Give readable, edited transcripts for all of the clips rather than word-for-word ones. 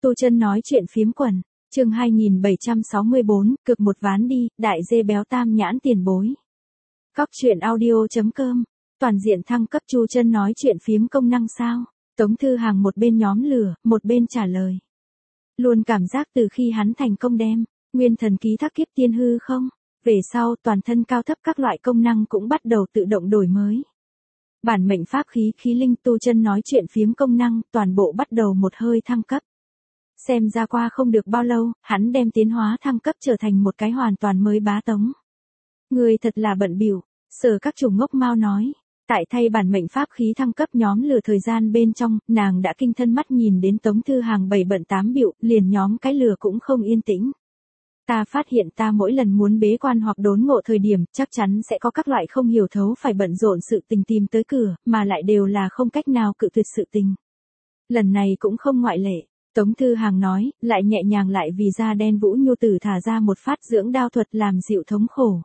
Tu Chân nói chuyện phiếm quần, chương 2764, cực một ván đi, đại dê béo tam nhãn tiền bối. Cóc truyện audio.com, toàn diện thăng cấp Tu Chân nói chuyện phiếm công năng sao? Tống Thư Hàng một bên nhóm lửa, một bên trả lời. Luôn cảm giác từ khi hắn thành công đem Nguyên Thần Ký Thác Kiếp Tiên hư không, về sau toàn thân cao thấp các loại công năng cũng bắt đầu tự động đổi mới. Bản mệnh pháp khí khí linh Tu Chân nói chuyện phiếm công năng toàn bộ bắt đầu một hơi thăng cấp. Xem ra qua không được bao lâu, hắn đem tiến hóa thăng cấp trở thành một cái hoàn toàn mới bá Tống. Người thật là bận bịu, Sở Các Chủ ngốc mau nói. Tại thay bản mệnh pháp khí thăng cấp nhóm lửa thời gian bên trong, nàng đã kinh thân mắt nhìn đến Tống Thư Hàng 7 bận 8 bịu, liền nhóm cái lửa cũng không yên tĩnh. Ta phát hiện ta mỗi lần muốn bế quan hoặc đốn ngộ thời điểm, chắc chắn sẽ có các loại không hiểu thấu phải bận rộn sự tình tìm tới cửa, mà lại đều là không cách nào cự tuyệt sự tình. Lần này cũng không ngoại lệ. Tống Thư Hàng nói, lại nhẹ nhàng lại vì da đen Vũ Nhu Tử thả ra một phát dưỡng đao thuật làm dịu thống khổ.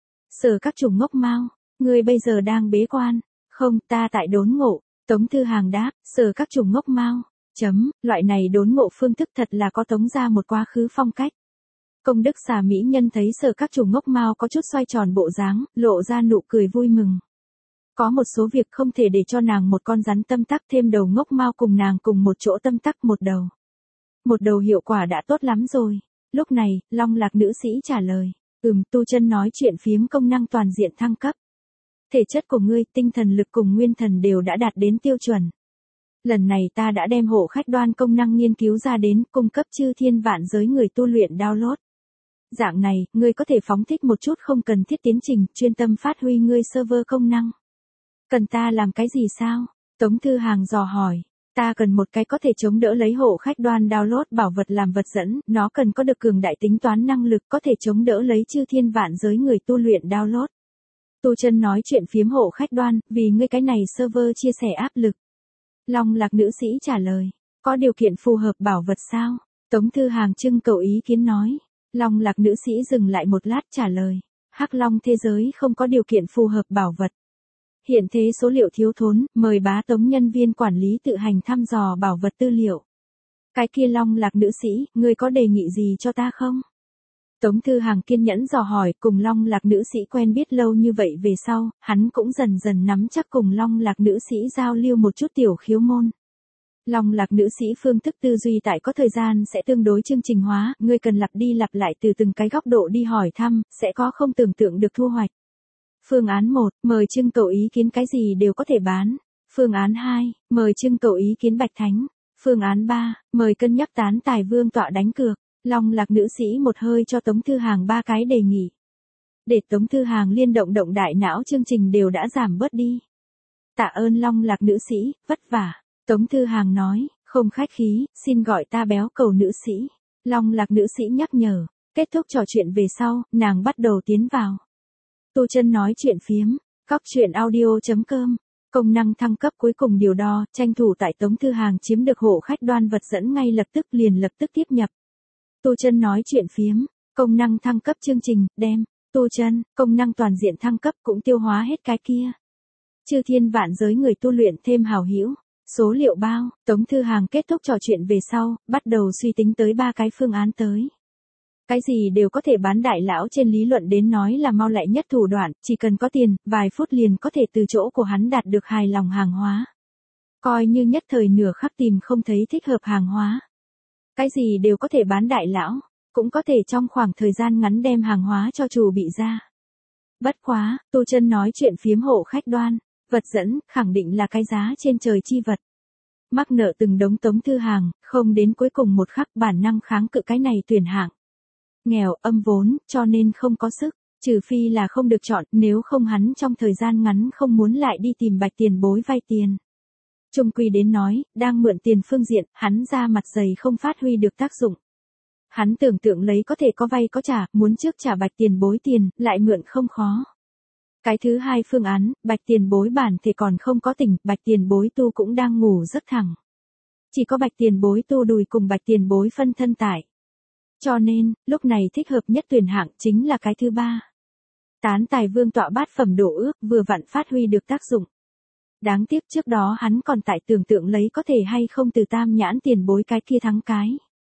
Sở Các Chủ ngốc mau, ngươi bây giờ đang bế quan, không, ta tại đốn ngộ. Tống Thư Hàng đáp, Sở Các Chủ ngốc mau, loại này đốn ngộ phương thức thật là có Tống ra một quá khứ phong cách. Công đức xà mỹ nhân thấy Sở Các Chủ ngốc mau có chút xoay tròn bộ dáng, lộ ra nụ cười vui mừng. Có một số việc không thể để cho nàng một con rắn tâm tắc thêm đầu ngốc mau cùng nàng cùng một chỗ tâm tắc một đầu. Một đầu hiệu quả đã tốt lắm rồi. Lúc này, Long Lạc nữ sĩ trả lời. Tu Chân nói chuyện phiếm công năng toàn diện thăng cấp. Thể chất của ngươi, tinh thần lực cùng nguyên thần đều đã đạt đến tiêu chuẩn. Lần này ta đã đem hộ khách đoan công năng nghiên cứu ra đến, cung cấp chư thiên vạn giới người tu luyện download. Dạng này, ngươi có thể phóng thích một chút không cần thiết tiến trình, chuyên tâm phát huy ngươi server công năng. Cần ta làm cái gì sao? Tống Thư Hàng dò hỏi. Ta cần một cái có thể chống đỡ lấy hộ khách đoan download bảo vật làm vật dẫn, nó cần có được cường đại tính toán năng lực có thể chống đỡ lấy chư thiên vạn giới người tu luyện download. Tu Chân nói chuyện phiếm hộ khách đoan, vì ngươi cái này server chia sẻ áp lực. Long Lạc nữ sĩ trả lời, có điều kiện phù hợp bảo vật sao? Tống Thư Hàng trưng cầu ý kiến nói. Long Lạc nữ sĩ dừng lại một lát trả lời, Hắc Long thế giới không có điều kiện phù hợp bảo vật. Hiện thế số liệu thiếu thốn, mời bá Tống nhân viên quản lý tự hành thăm dò bảo vật tư liệu. Cái kia Long Lạc nữ sĩ, ngươi có đề nghị gì cho ta không? Tống Thư Hàng kiên nhẫn dò hỏi, cùng Long Lạc nữ sĩ quen biết lâu như vậy về sau, hắn cũng dần dần nắm chắc cùng Long Lạc nữ sĩ giao lưu một chút tiểu khiếu môn. Long Lạc nữ sĩ phương thức tư duy tại có thời gian sẽ tương đối chương trình hóa, ngươi cần lặp đi lặp lại từ từng cái góc độ đi hỏi thăm, sẽ có không tưởng tượng được thu hoạch. Phương án 1, mời trưng cầu ý kiến cái gì đều có thể bán. Phương án 2, mời trưng cầu ý kiến Bạch Thánh. Phương án 3, mời cân nhắc tán tài vương tọa đánh cược. Long Lạc nữ sĩ một hơi cho Tống Thư Hàng 3 cái đề nghị. Để Tống Thư Hàng liên động động đại não chương trình đều đã giảm bớt đi. Tạ ơn Long Lạc nữ sĩ, vất vả. Tống Thư Hàng nói, không khách khí, xin gọi ta béo cầu nữ sĩ. Long Lạc nữ sĩ nhắc nhở. Kết thúc trò chuyện về sau, nàng bắt đầu tiến vào. Tu Chân nói chuyện phiếm, cóc truyện audio.com, công năng thăng cấp cuối cùng điều đo, tranh thủ tại Tống Thư Hàng chiếm được hộ khách đoan vật dẫn ngay lập tức tiếp nhập. Tu Chân nói chuyện phiếm, công năng thăng cấp chương trình, đem, Tu Chân, công năng toàn diện thăng cấp cũng tiêu hóa hết cái kia. Chư thiên vạn giới người tu luyện thêm hảo hữu, số liệu bao, Tống Thư Hàng kết thúc trò chuyện về sau, bắt đầu suy tính tới 3 cái phương án tới. Cái gì đều có thể bán đại lão trên lý luận đến nói là mau lẹ nhất thủ đoạn, chỉ cần có tiền, vài phút liền có thể từ chỗ của hắn đạt được hài lòng hàng hóa. Coi như nhất thời nửa khắc tìm không thấy thích hợp hàng hóa. Cái gì đều có thể bán đại lão, cũng có thể trong khoảng thời gian ngắn đem hàng hóa cho chủ bị ra. Bất quá, Tu Chân nói chuyện phiếm hộ khách đoan, vật dẫn, khẳng định là cái giá trên trời chi vật. Mắc nợ từng đống Tống Thư Hàng, không đến cuối cùng một khắc bản năng kháng cự cái này tuyển hạng. Nghèo, âm vốn, cho nên không có sức, trừ phi là không được chọn, nếu không hắn trong thời gian ngắn không muốn lại đi tìm Bạch tiền bối vay tiền. Trung quy đến nói, đang mượn tiền phương diện, hắn ra mặt dày không phát huy được tác dụng. Hắn tưởng tượng lấy có thể có vay có trả, muốn trước trả Bạch tiền bối tiền, lại mượn không khó. Cái thứ hai phương án, Bạch tiền bối bản thể còn không có tỉnh, Bạch tiền bối tu cũng đang ngủ rất thẳng. Chỉ có Bạch tiền bối tu đùi cùng Bạch tiền bối phân thân tại. Cho nên, lúc này thích hợp nhất tuyển hạng chính là cái thứ ba. Tán tài vương tọa bát phẩm đổ ước vừa vặn phát huy được tác dụng. Đáng tiếc trước đó hắn còn tại tưởng tượng lấy có thể hay không từ tam nhãn tiền bối cái kia thắng cái.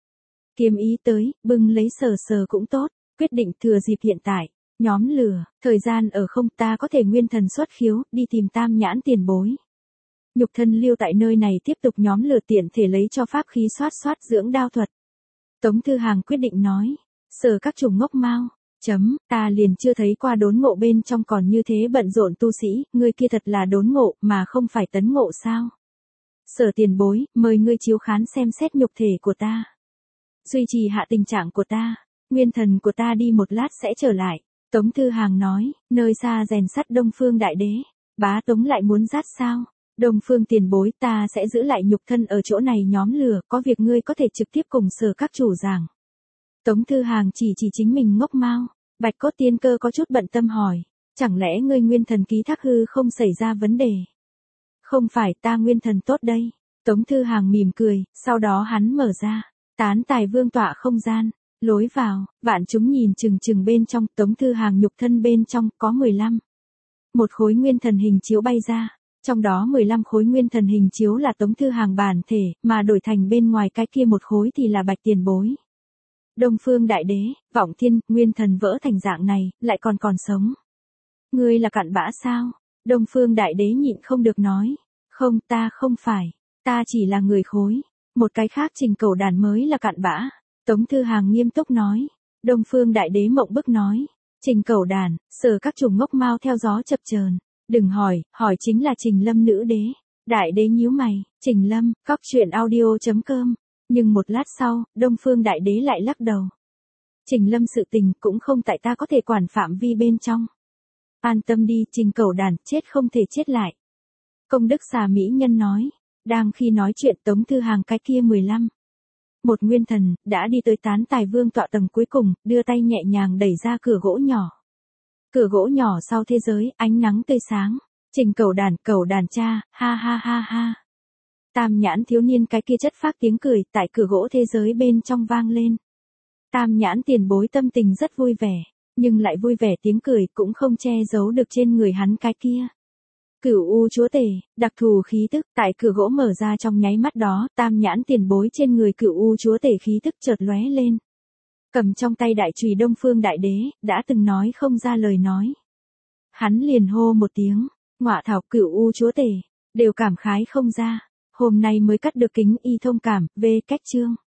Kiếm ý tới, bưng lấy sờ sờ cũng tốt, quyết định thừa dịp hiện tại. Nhóm lửa, thời gian ở không ta có thể nguyên thần xuất khiếu, đi tìm tam nhãn tiền bối. Nhục thân lưu tại nơi này tiếp tục nhóm lửa tiện thể lấy cho pháp khí soát dưỡng đao thuật. Tống Thư Hàng quyết định nói, Sở Các Chủ ngốc mau, ta liền chưa thấy qua đốn ngộ bên trong còn như thế bận rộn tu sĩ, ngươi kia thật là đốn ngộ mà không phải tấn ngộ sao. Sở tiền bối, mời ngươi chiếu khán xem xét nhục thể của ta. Duy trì hạ tình trạng của ta, nguyên thần của ta đi một lát sẽ trở lại. Tống Thư Hàng nói, nơi xa rèn sắt Đông Phương Đại Đế, bá Tống lại muốn rát sao? Đông Phương tiền bối ta sẽ giữ lại nhục thân ở chỗ này nhóm lửa, có việc ngươi có thể trực tiếp cùng Sở Các Chủ giảng. Tống Thư Hàng chỉ chính mình ngốc mau, Bạch Cốt Tiên Cơ có chút bận tâm hỏi, chẳng lẽ ngươi nguyên thần ký thác hư không xảy ra vấn đề? Không phải ta nguyên thần tốt đây. Tống Thư Hàng mỉm cười, sau đó hắn mở ra, tán tài vương tọa không gian. Lối vào, vạn chúng nhìn chừng bên trong, Tống Thư Hàng nhục thân bên trong có 15. Một khối nguyên thần hình chiếu bay ra, trong đó 15 khối nguyên thần hình chiếu là Tống Thư Hàng bản thể, mà đổi thành bên ngoài cái kia một khối thì là Bạch tiền bối. Đông Phương Đại Đế, Vọng Thiên, nguyên thần vỡ thành dạng này, lại còn sống. Ngươi là cặn bã sao? Đông Phương Đại Đế nhịn không được nói, không ta không phải, ta chỉ là người khối, một cái khác Trình Cẩu Đàn mới là cặn bã. Tống Thư Hàng nghiêm túc nói, Đông Phương Đại Đế mộng bức nói, Trình Cẩu Đàn, Sở Các Chủ ngốc mau theo gió chập chờn, đừng hỏi chính là Trình Lâm nữ đế. Đại Đế nhíu mày, Trình Lâm, coctruyện.audio.com, nhưng một lát sau, Đông Phương Đại Đế lại lắc đầu. Trình Lâm sự tình cũng không tại ta có thể quản phạm vi bên trong. An tâm đi, Trình Cẩu Đàn, chết không thể chết lại. Công đức xà mỹ nhân nói, đang khi nói chuyện Tống Thư Hàng cái kia 15. Một nguyên thần, đã đi tới tán tài vương tọa tầng cuối cùng, đưa tay nhẹ nhàng đẩy ra cửa gỗ nhỏ. Cửa gỗ nhỏ sau thế giới, ánh nắng tươi sáng. Trình Cẩu Đàn cha, ha ha ha ha. Tam nhãn thiếu niên cái kia chất phác tiếng cười tại cửa gỗ thế giới bên trong vang lên. Tam nhãn tiền bối tâm tình rất vui vẻ, nhưng lại vui vẻ tiếng cười cũng không che giấu được trên người hắn cái kia. Cửu U chúa tể, đặc thù khí tức tại cửa gỗ mở ra trong nháy mắt đó, tam nhãn tiền bối trên người Cửu U chúa tể khí tức chợt lóe lên. Cầm trong tay đại chùy Đông Phương Đại Đế, đã từng nói không ra lời nói. Hắn liền hô một tiếng, ngọa thảo Cửu U chúa tể, đều cảm khái không ra. Hôm nay mới cắt được kính y thông cảm, về cách chương.